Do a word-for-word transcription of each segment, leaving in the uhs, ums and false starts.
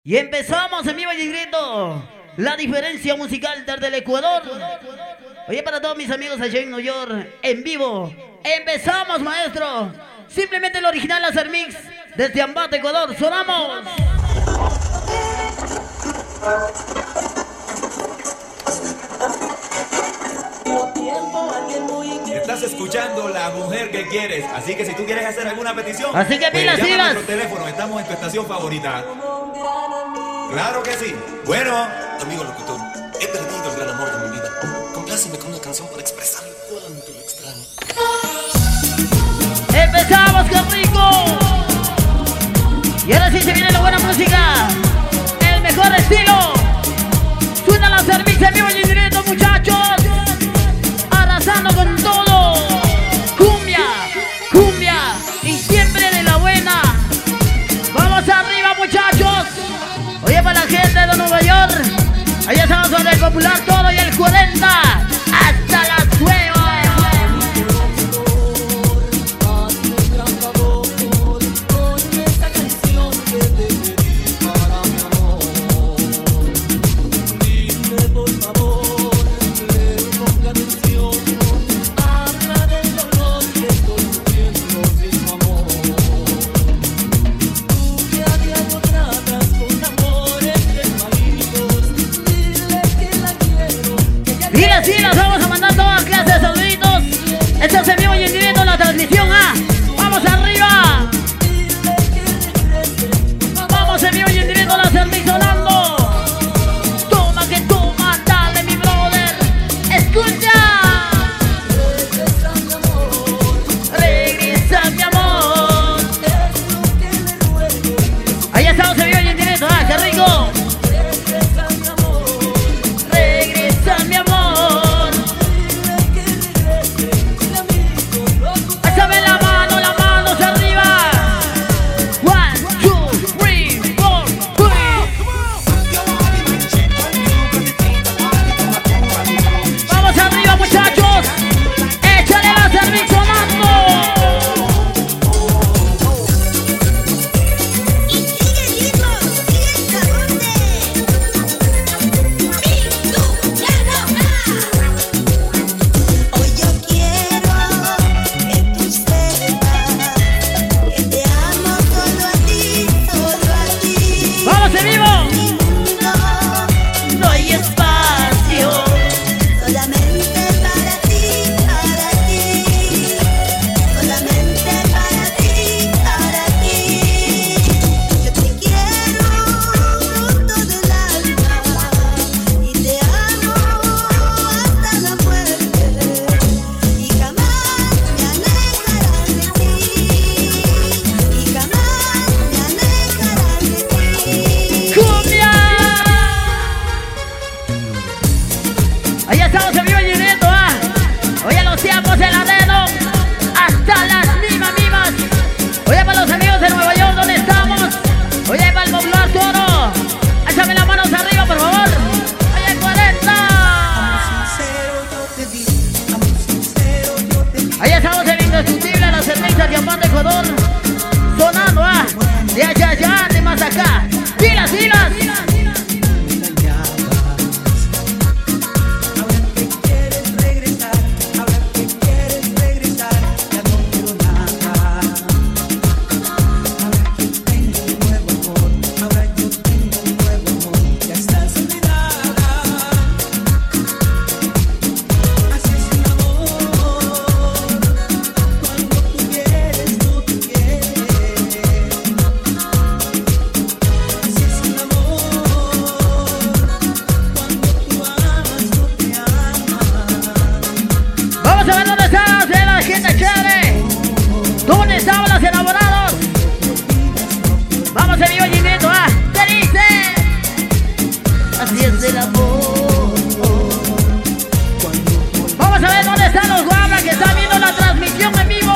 Y empezamos en vivo y en directo la diferencia musical desde el Ecuador. Oye, para todos mis amigos allá en New York, en vivo. Empezamos, maestro. Simplemente el original Laser Mix desde Ambato, Ecuador. ¡Sonamos! Estás escuchando La Mujer que Quieres, así que si tú quieres hacer alguna petición, así que pues pilas, llama pilas. a nuestro teléfono, estamos en tu estación favorita. Claro que sí. Bueno, amigo locutor, he perdido el gran amor de mi vida. Compláceme con una canción para expresar cuánto lo extraño. ¡Empezamos, qué rico! Y ahora sí se viene la buena música, el mejor estilo. Suena la servicio en vivo y en directo, muchachos. Arrasando con todo. Cumbia, cumbia y siempre de la buena. Vamos arriba, muchachos. Oye, para la gente de Nueva York, allá estamos con el popular todo y el cuarenta hasta las nueve. Sí, las vamos a mandar todas clases de saluditos. Esto es en vivo y en directo la transmisión. ¿Ah? ¡Vamos arriba! Vamos en vivo y en directo la servicio sonando. Toma que toma, dale mi brother. Escucha. Regresa mi amor. Ahí estamos en vivo y en directo. ¡Ah, qué rico! Regresa mi amor. De Ambato, Ecuador, sonando, ah, de allá, allá, de más acá. ¡Pilas, pilas! ¿Dónde estaban los enamorados? Vamos en vivo y en directo, ¿ah? ¿Qué dice? Así es el amor. Vamos a ver dónde están los guabras que están viendo la transmisión en vivo.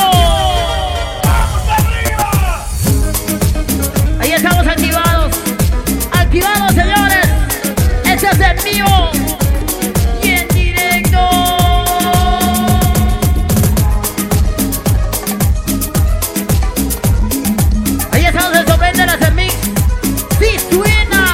Ahí estamos activados. Activados, señores. Este es en vivo y en directo. Ahí estamos el sorprende de la Mix. Sí suena.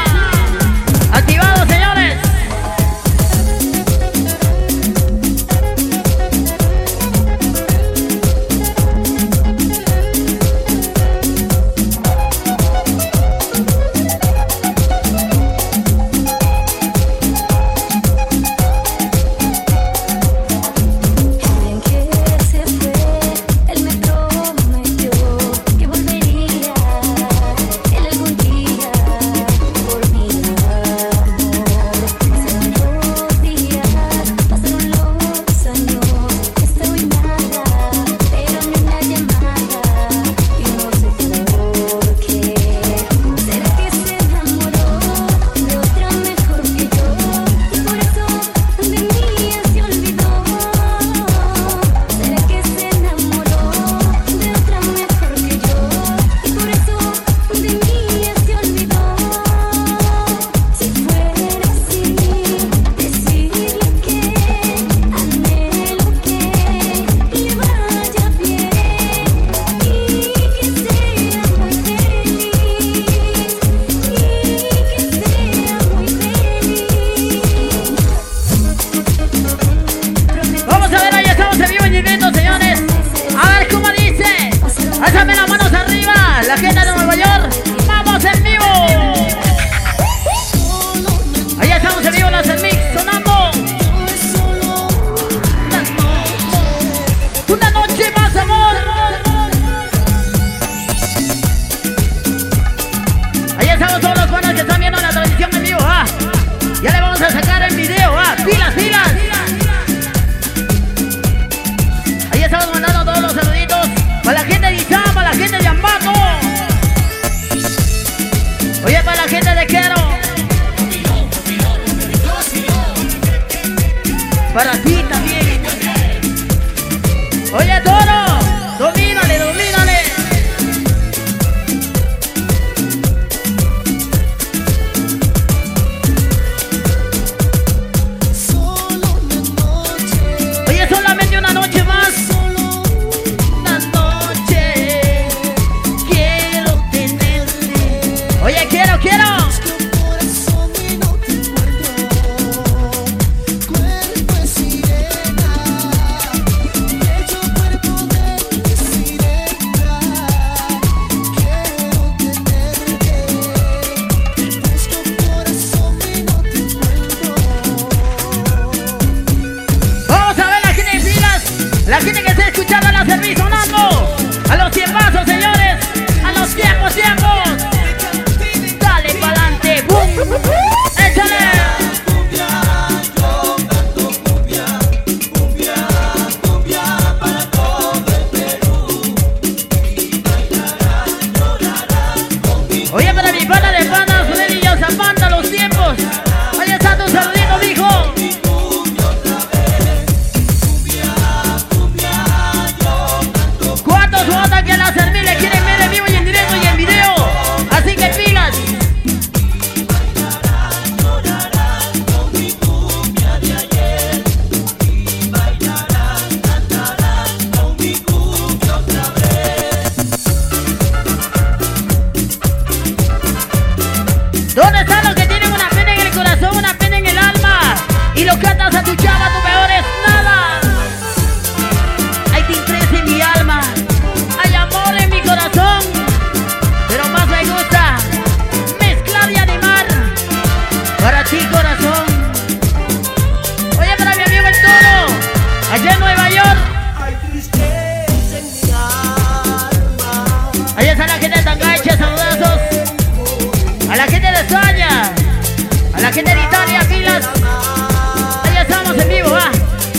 ¿Dónde están los que tienen una pena en el corazón, una pena en el alma? Y lo cantas a tu chava, tu peor es nada. Hay tintes en mi alma, hay amor en mi corazón, pero más me gusta mezclar y animar para ti, corazón. Oye, para mi amigo el Toro, allá en Nueva York. Hay tristeza en mi alma. Allá está la gente de Tangache, saludazos. A la gente de España, a la gente de Italia, pilas. Allá estamos en vivo, va.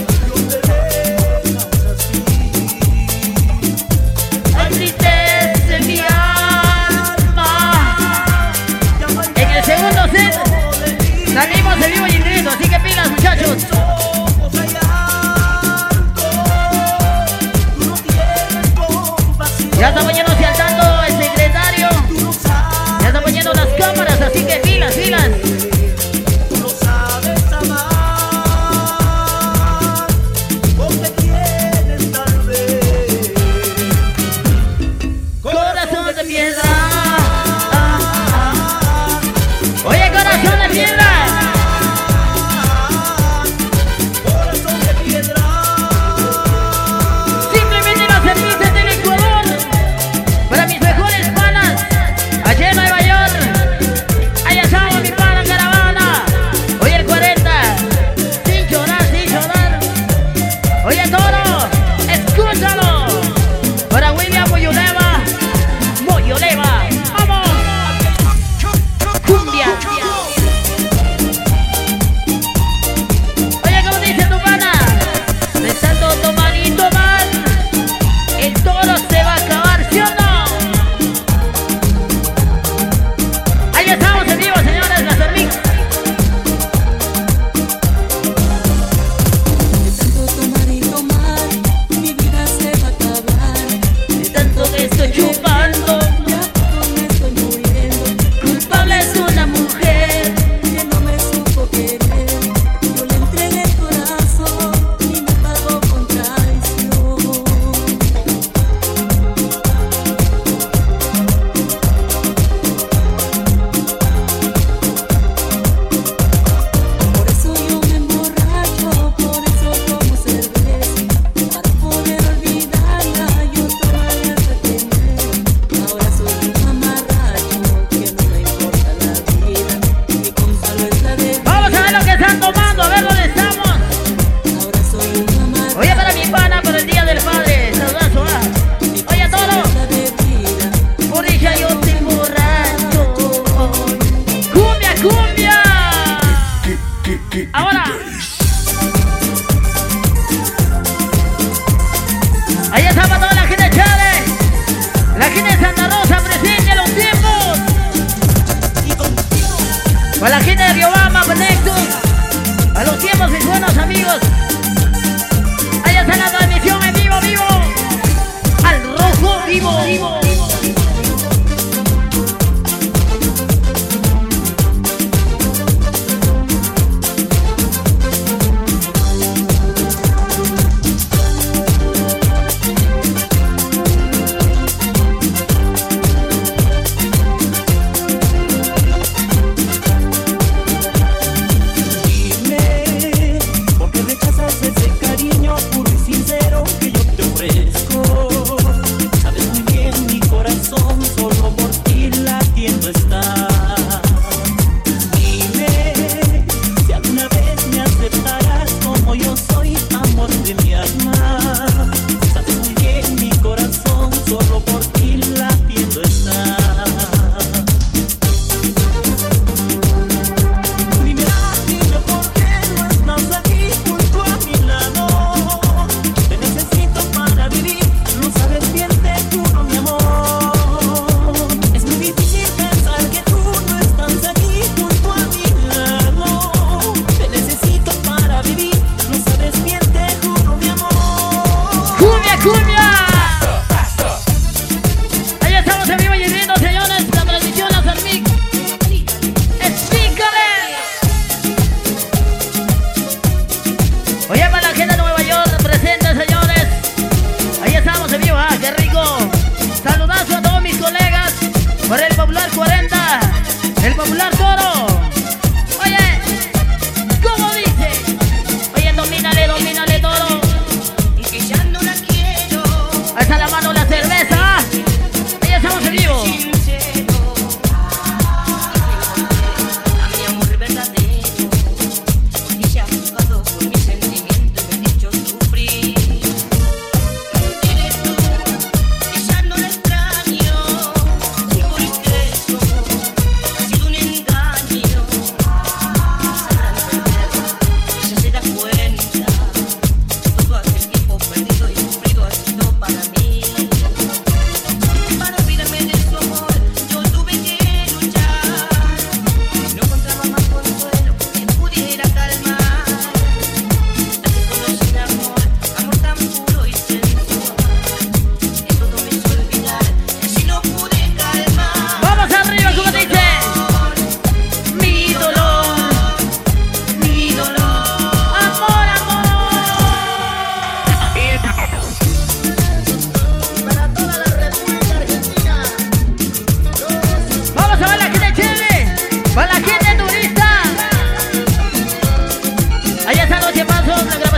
Hay tristeza en mi alma. En el segundo set salimos en vivo y en directo, así que pilas, muchachos. Ya está poniéndose al tanto el secretario. Ya está poniendo las cámaras, así que pilas, pilas. Tú no sabes amar, porque tienes tal vez Corazón de piedra. Oye, corazón de piedra. corazón de piedra. Simplemente los servicios del Ecuador. Para mis mejores panas, allá en Nueva York. Allá estaba mi pana en caravana. Oye, el cuarenta. Sin llorar, sin llorar. Oye, Toro, escúchalo. Para William Moyoleva. Moyoleva. ¡Vamos! Cumbia. Oye, ¿cómo dice tu pana? De tanto tomar y tomar, el Toro se va a acabar, ¿sí o no? Ahí estamos en vivo, señores, las Cermix. Tanto tomar y tomar, mi vida se va a acabar. De tanto que estoy chupando, Ya poco me estoy muriendo, culpable es una mujer. que no me supo querer. Yo le entregué el corazón y me pagó con traición. Por eso yo me emborracho, por eso tomo cerveza, para poder olvidarla yo todavía hasta tener. Ahora soy un mamarracho, que no me importa la vida, mi Gonzalo es la de Vamos a ver lo que están tomando, a ver dónde estamos. Ahora soy un mamarracho, Oye, para mi pana, por el Día del Padre, saludazo, ah. Oye, Toro, la de vida. por ella yo te emborracho. ¡Cumbia, cumbia! Ahora. Ahí está para toda la gente de Chale, la gente de Santa Rosa, presente a los tiempos. Para la gente de Riobamba, Nexus, a los tiempos, mis buenos amigos. Ahí está la transmisión en vivo, vivo. Al rojo vivo, vivo.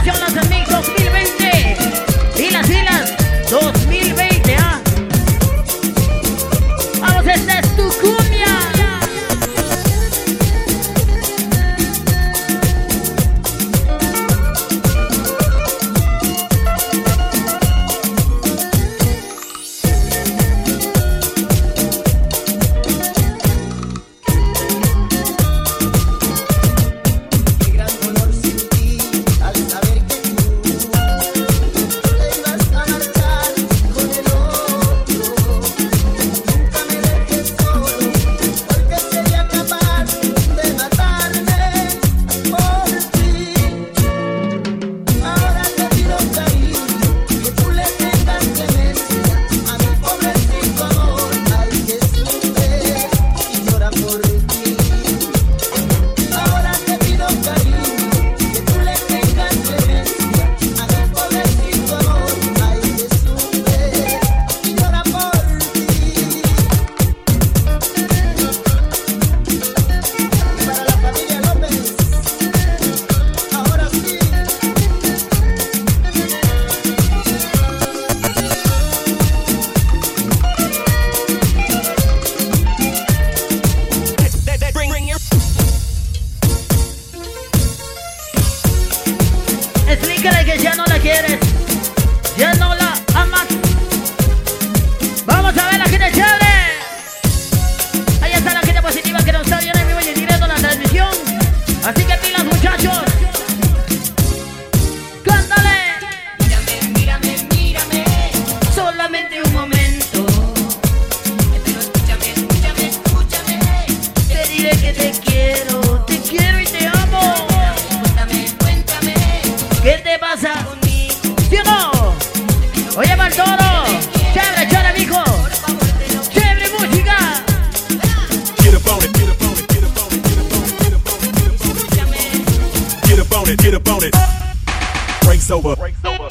Celebración Lanza Mix dos mil veinte. Y las filas dos mil veinte, ¿ah? Vamos, esta es tu cumbia. Qué gran dolor sentí al saber que tú te ibas a marchar con el otro. Nunca me dejes solo, porque sería capaz de matarme por ti. Ahora te pido cariño, que tú le tengas clemencia a mi pobrecito amor. Ay, que sufre y llora por ti. Ahora te pido cariño, que tú le tengas clemencia a mi pobrecito amor. Ay, que sufre y llora por ti. Para la familia López, ahora sí. Explícale que ya no la quieres, ya no la amas. Vamos a ver la gente chévere. Ahí está la gente positiva que nos está viendo en vivo y en directo en la transmisión. Así que pilas, muchachos. Cántale. Mírame, mírame, mírame, Solamente un momento. pero escúchame, escúchame, escúchame. Te diré que te quiero, te quiero y te amo. Cuéntame, cuéntame ¿Qué te pasa? conmigo, ¿Sí o no? Oye, Baltoro. Chévere, chévere, mijo. por favor, te lo Chévere música. Get up on it, get up on it, get up on it, get up on it, get up on it, get up on it. escúchame. Get up on it, get up on it. Breaks over. Breaks over.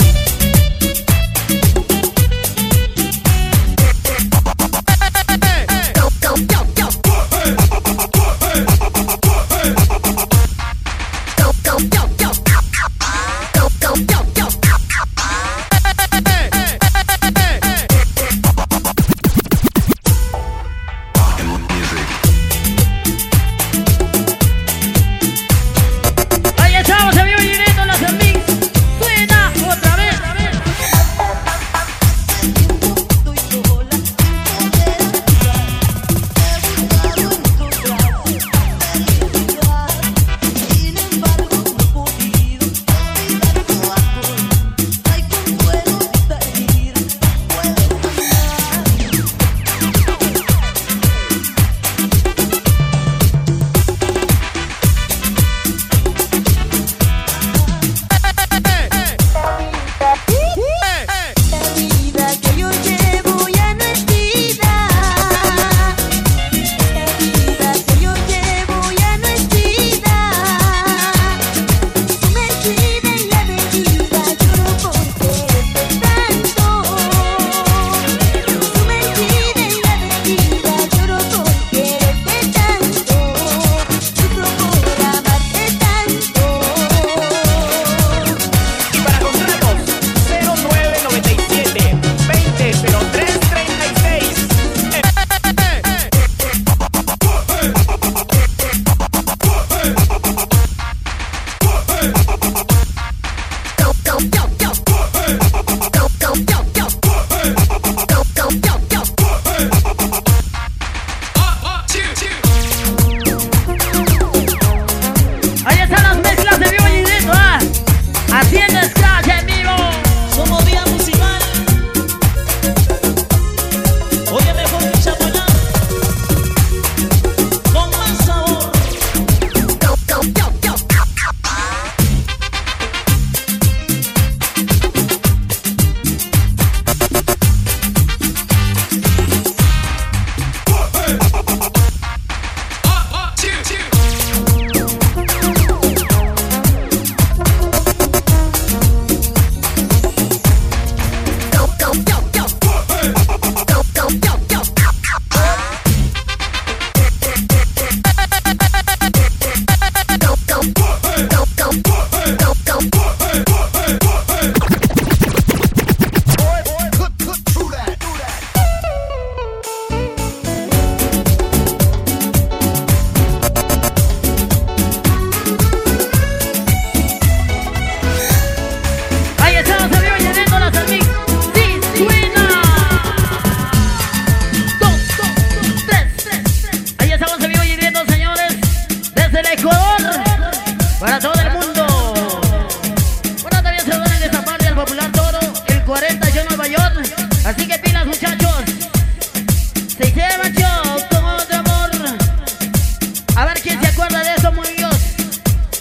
Ahí estamos en vivo y directo en las Mix. Suena otra vez.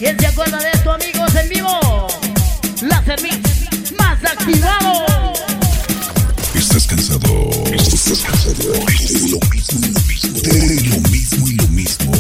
¿Quién se acuerda de esto, amigos, en vivo? La Cervix más activado. ¿Estás cansado? ¿Estás cansado? De lo mismo y lo mismo. De lo mismo y lo mismo.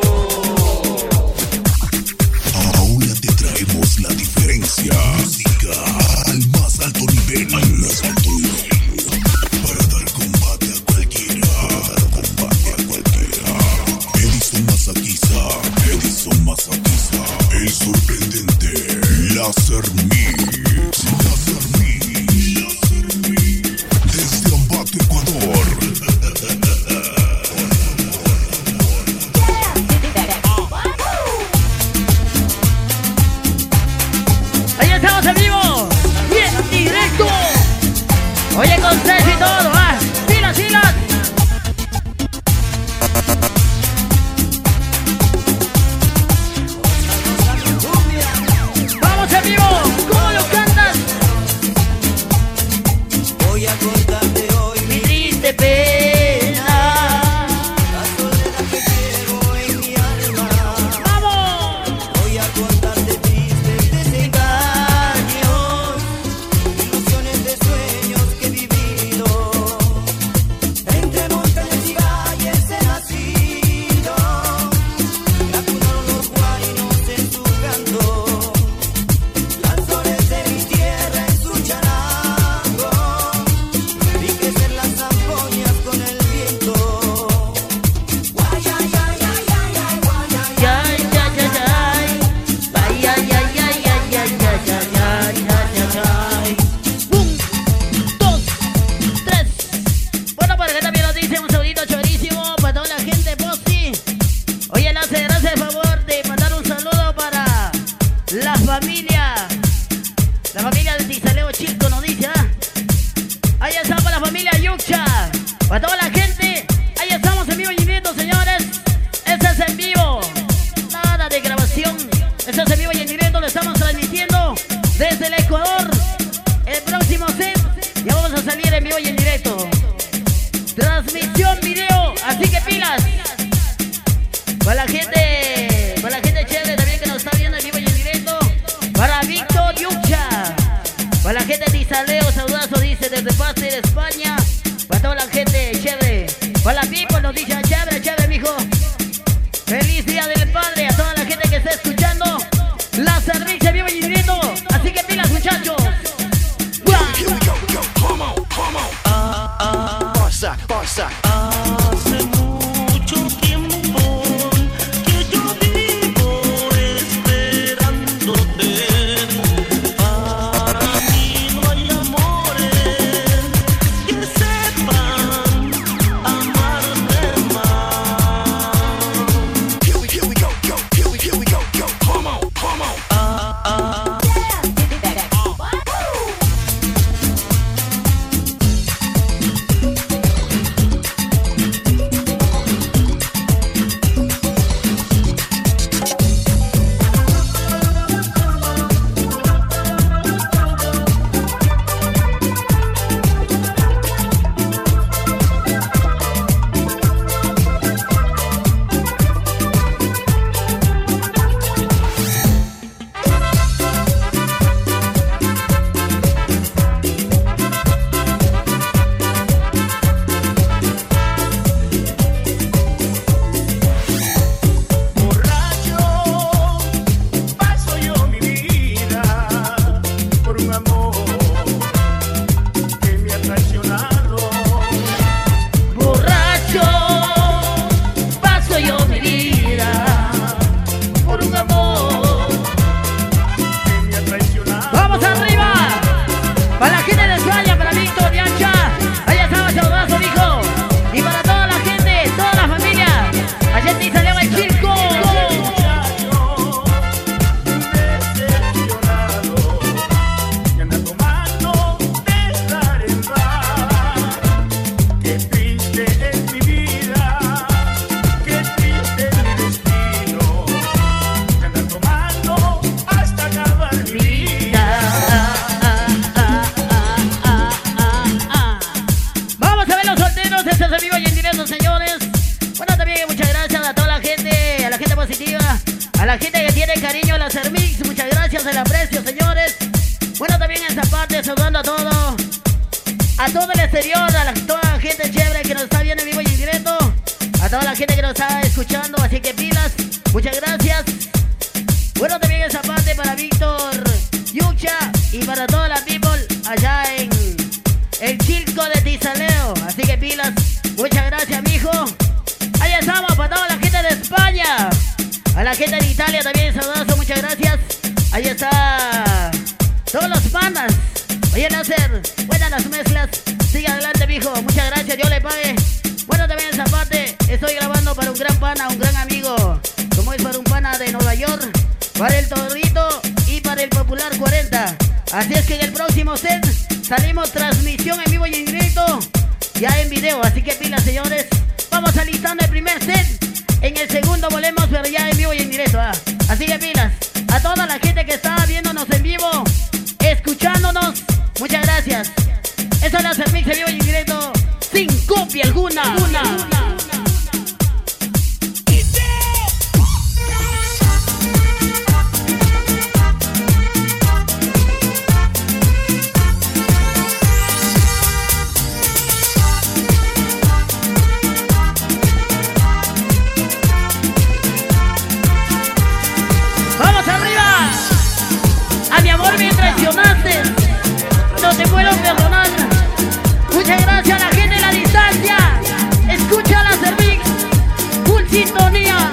Ahora te traemos la diferencia. Música al más alto nivel. Al más alto nivel. Para dar combate a cualquiera. Para dar combate a cualquiera. Edison Masakiza. Edison Masakiza. El sorprendente. Láser Mix. Láser Mix. Láser Mix. Desde Ambato, Ecuador. Ahí estamos en vivo, bien directo. Oye, con Ceci y todo, va. Pilas, pilas. Vamos en vivo. ¿Cómo lo cantas? Voy a contarte hoy Mi triste pena. la soledad que llevo en mi alma. Vamos. Voy a contarte tristes desengaños, ilusiones de sueños que he vivido. Entre montañas y valles he nacido. Me acunaron los guainos en su canto, las flores de mi tierra en su charango. Vi crecer las zampoñas con el viento. Guay, ay, ay, ay, ay, ay, guay, ay, Ay, ay, ay, ay. Ay, ay, ay, ay, ay, ay, ay, ay, ay, ay, ay. Un, dos, tres. Bueno, por acá también nos dice un saludito chorísimo para toda la gente de Posti. Oye, le hace gracias el favor de mandar un saludo para la familia. La familia de Tizaleo Chico nos dice, ¿ah? Ahí está para la familia Yucha. Para toda la gente. Ahí estamos en vivo y en directo, señores. Este es en vivo. Nada de grabación. Este es en vivo y en directo. Lo estamos transmitiendo desde el Ecuador. El próximo set. Ya vamos a salir en vivo y en directo. Transmisión video. Así que pilas. Para la gente. Para la gente chévere también que nos está viendo en vivo y en directo. Para Víctor Yucha. Para la gente de Tizaleo, saludazo, dice desde Pasti de España. Para toda la gente chévere. Para la people nos dice chévere, chévere, mijo. Feliz día del padre a toda la gente que está escuchando. La Cervix en vivo y en directo. Así que pilas, muchachos. Barça, Barça. Hace mucho tiempo que yo vivo esperándote. Para mí no hay amores que sepan amarme más. Here we, here we go, go. la gente que tiene cariño a la Cermix, muchas gracias, el aprecio, señores. Bueno, también en esa parte, saludando a todo, a todo el exterior, a la, toda la gente chévere que nos está viendo en vivo y en directo, a toda la gente que nos está escuchando, así que pilas, muchas gracias. Bueno, también esa parte para Víctor Yucha y para toda la people allá en el Chilco de Tizaleo, así que pilas, muchas gracias, mijo. Ahí estamos, para toda la gente de España, a la gente de Italia también, saludazo, muchas gracias. Ahí está, todos los panas. Oye, Láser, buenas las mezclas, sigue adelante, mijo, muchas gracias, Dios le pague. Bueno, también esa parte, estoy grabando para un gran pana, un gran amigo, como es para un pana de Nueva York, para el Torrito y para el Popular cuarenta. Así es que en el próximo set salimos transmisión en vivo y en directo, ya en video, así que pilas, señores. Vamos alistando el primer set, en el segundo volvemos, pero ya en vivo y en directo, ¿ah? Así que pilas, a toda la gente que está viéndonos en vivo, escuchándonos, muchas gracias. Eso es la Cermix en vivo y en directo, sin copia alguna. Una, una. No te puedo perdonar. Muchas gracias a la gente de la distancia. Escucha la Cermix, full sintonía.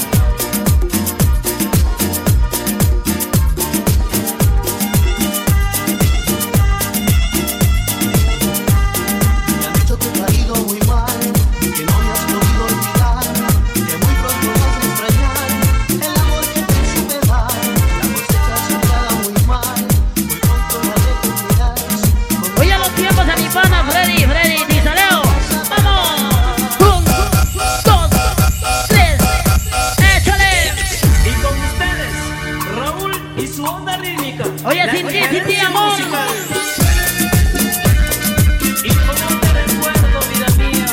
Me han dicho que te ha ido muy mal, que no me has podido olvidar, que muy pronto vas a extrañar el amor que te supe dar. La cosecha sembrada muy mal, muy pronto la recogerás. Oye, los tiempos a mi pana Freddy, Freddy, Tizaleo. ¡Vamos! Un, dos, tres, échale. Y con ustedes, Raúl y su onda rítmica. Oye, La sin ti, sin ti, diferencia amor. musical. Y como te recuerdo, vida mía.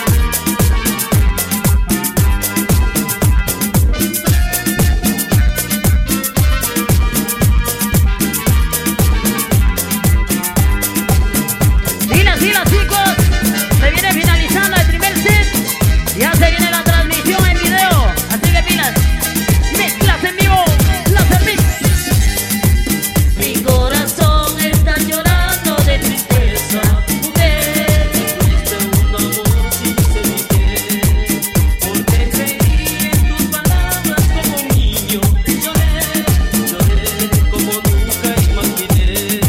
Silas, silas, chicos. Se viene finalizando el primer set. Ya se viene la transmisión en video. Así que pilas. Mezclas en vivo. La Cermix. Mi corazón está llorando de tristeza, mujer. Tuviste un amor sin sentido, porque creí en tus palabras como un niño. Lloré, lloré como nunca imaginé.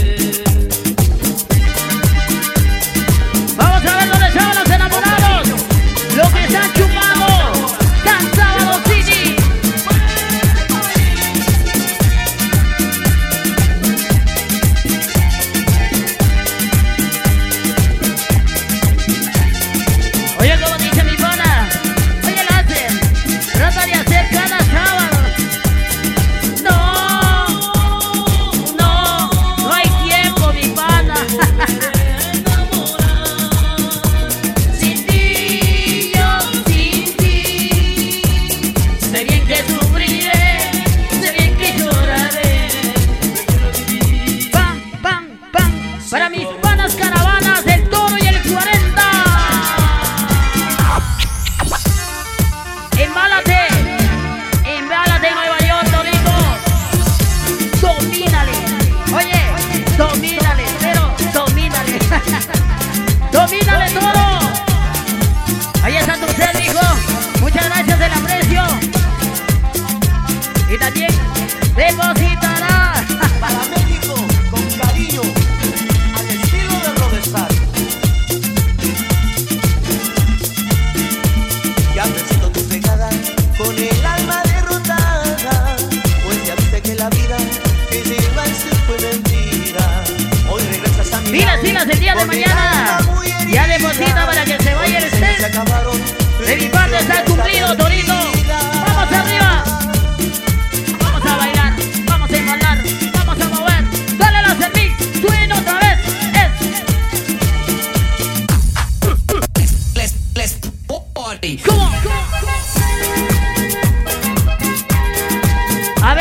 Vamos a ver dónde estaban los enamorados. Los que están chupando. San Sábado City. Oye, como dice mi pana. Oye, Láser, trata de hacer cada sábado. No, no, no hay tiempo, mi pana. Sin ti, yo sin ti, sé bien que sufriré, sé bien que lloraré. Pam, pam, pam. Para mis panas caravanas del Toro y el cuarenta. Embálate. Embálate, Nueva York, Torito. Domínale. Oye, domínale, pero domínale. Domínale todo. Ahí está tu ser, hijo. Muchas gracias del aprecio. Y también depositará. Para México, con cariño, al estilo de Rodestar. Ya presento tu pegada con el alma derrotada, pues ya viste que la vida que llevaste fue mentira. Hoy regresas a mi Pilas, lado, pilas, el día de con el mañana. alma muy herida. Ya deposita para que se vaya el Hoy mis sueños se set. acabaron, De mi parte está cumplido, Torito. Vamos arriba. Vamos a bailar, vamos a embalar, vamos a mover. Dale la Cermix, suena otra vez. Es. Let's, let's party. Come on.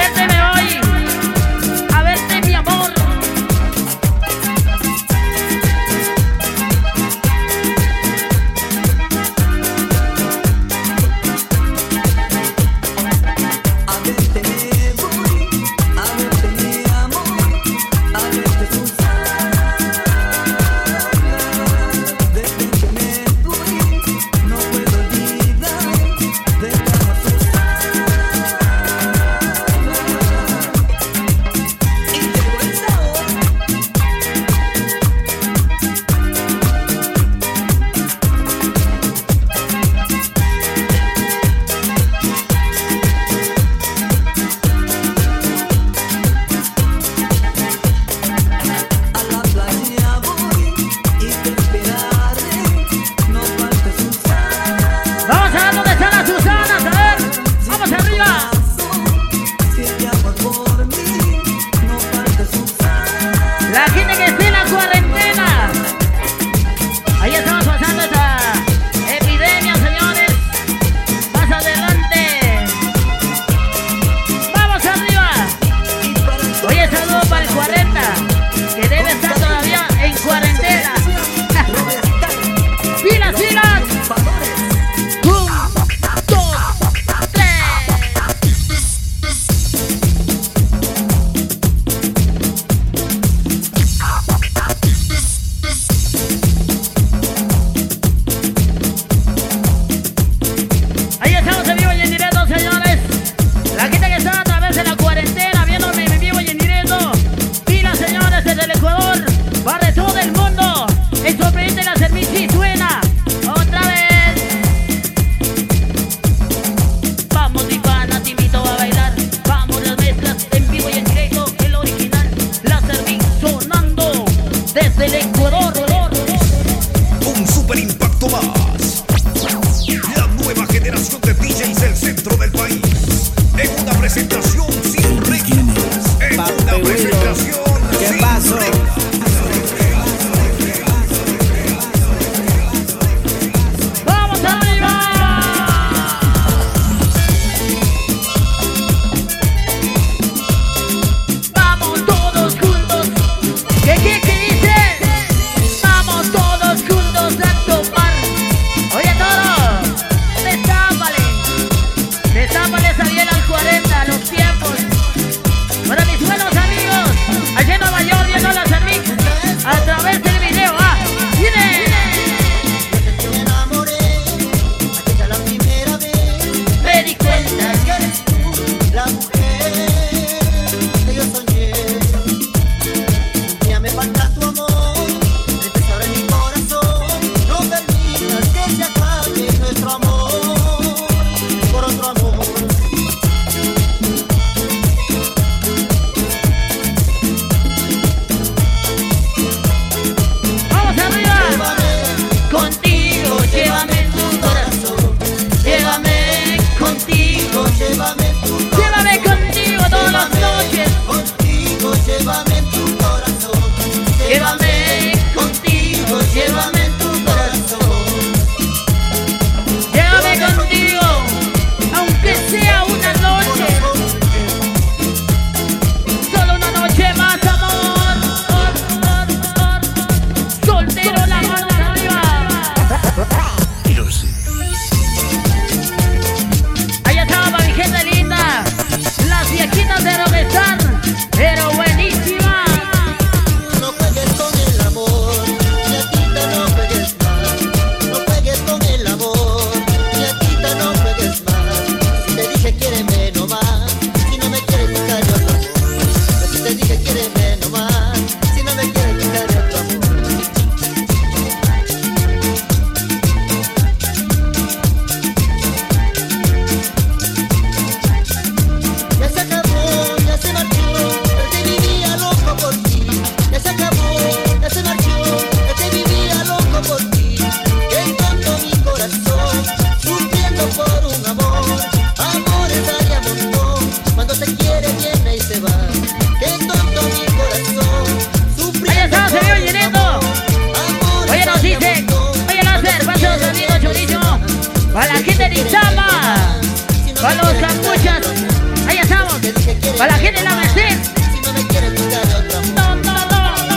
Para la gente de la Merced. Si no me quieres buscar otra mujer. No, no, no, no.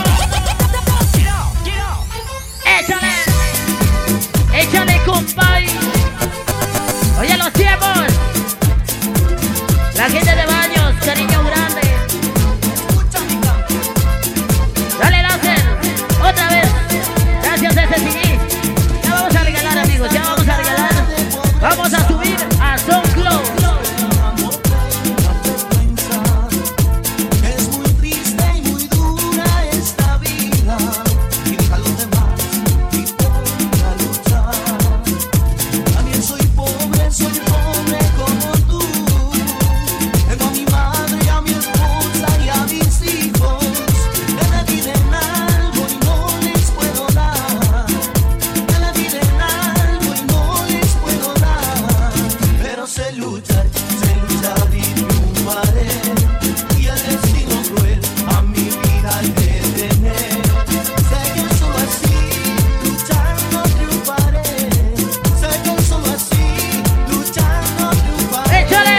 Échale. Échale, compay. Oye, los tiempos. La gente de Baños, cariño grande. Dale, láser. Otra vez. Gracias a este C D. Ya vamos a regalar, amigos. Ya vamos a regalar. Vamos a subir a SoundCloud. Es muy triste y muy dura esta vida. Y deja a los demás y ponte a luchar. También soy pobre, soy pobre como tú. Tengo a mi madre, a mi esposa y a mis hijos. Que me piden algo y no les puedo dar. Que me piden algo y no les puedo dar. Pero sé luchar, sé luchar y triunfaré. Y el destino cruel a mi vida hay que tener. Sé que solo así, luchando triunfaré. Sé que solo así, luchando triunfaré. ¡Échale!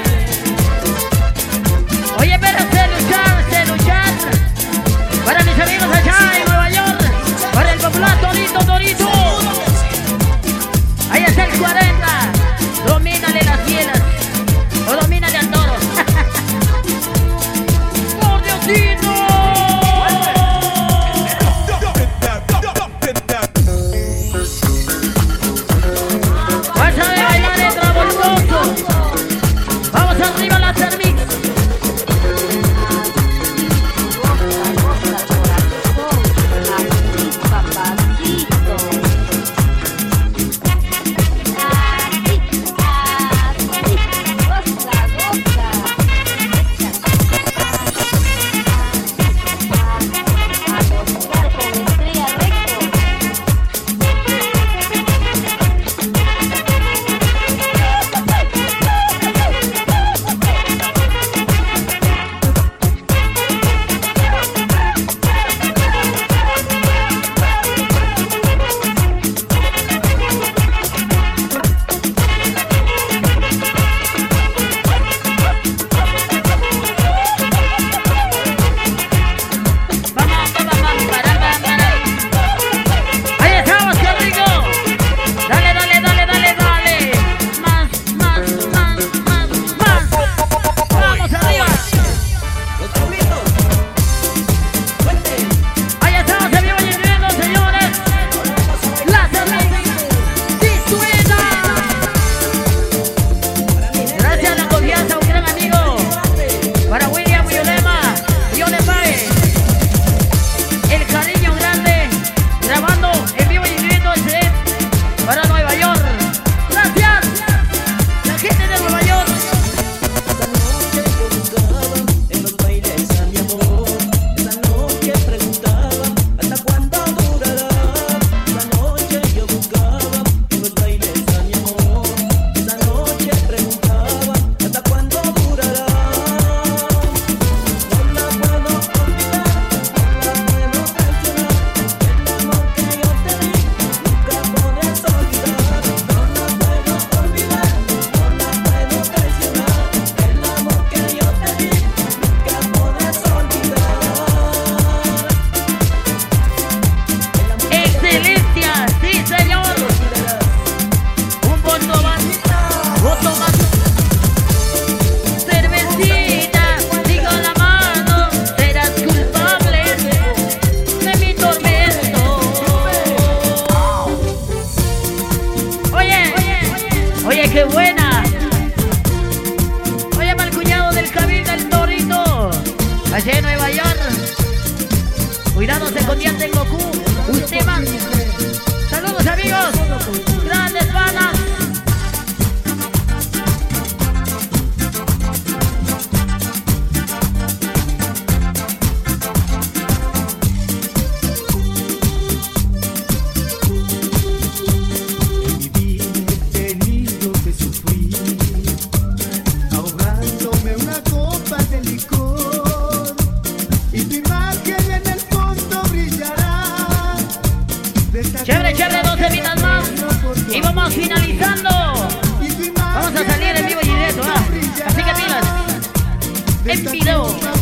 Oye, pero sé luchar, sé luchar. Para mis amigos allá en Nueva York. Para el popular Torito, Torito. Ahí está el cuarenta. Domínale las fieras. O domínale al toro. ¡Por Diosito! Vas a bailar el travoltoso. Vamos arriba la cervix. Ahí estamos, qué rico. Dale, dale, dale, dale, dale. Más, más, más, más, más. Vamos arriba. Ahí estamos en vivo y en directo, señores. La cerveza. Sí suena. Gracias a la confianza, un gran amigo. Para William Violema, yo le pague. El cariño grande, grabando en vivo y en directo el C D para Nueva York. Gracias, la gente de Nueva York. En los bailes a mi amor, esa noche preguntaba hasta cuándo durará. Esa noche yo buscaba en los bailes a mi amor, esa noche preguntaba hasta cuándo durará. No la puedo olvidar, no la puedo traicionar. El amor que yo te di nunca podrás olvidar. No la puedo olvidar, no la puedo traicionar. El amor que yo te di nunca podrás olvidar. Excelencia, sí señor. Un voto más, voto más. Cervecita, digo la mano, serás culpable de mi tormento. Oye, oye, qué buena. Oye, mal cuñado del Cabildo del Torito, allá en Nueva York. Cuidado, se convierte en Goku. Usted más. Saludos, amigos. Grandes panas. En mi vida he tenido que sufrir, ahogándome una copa de licor. en video.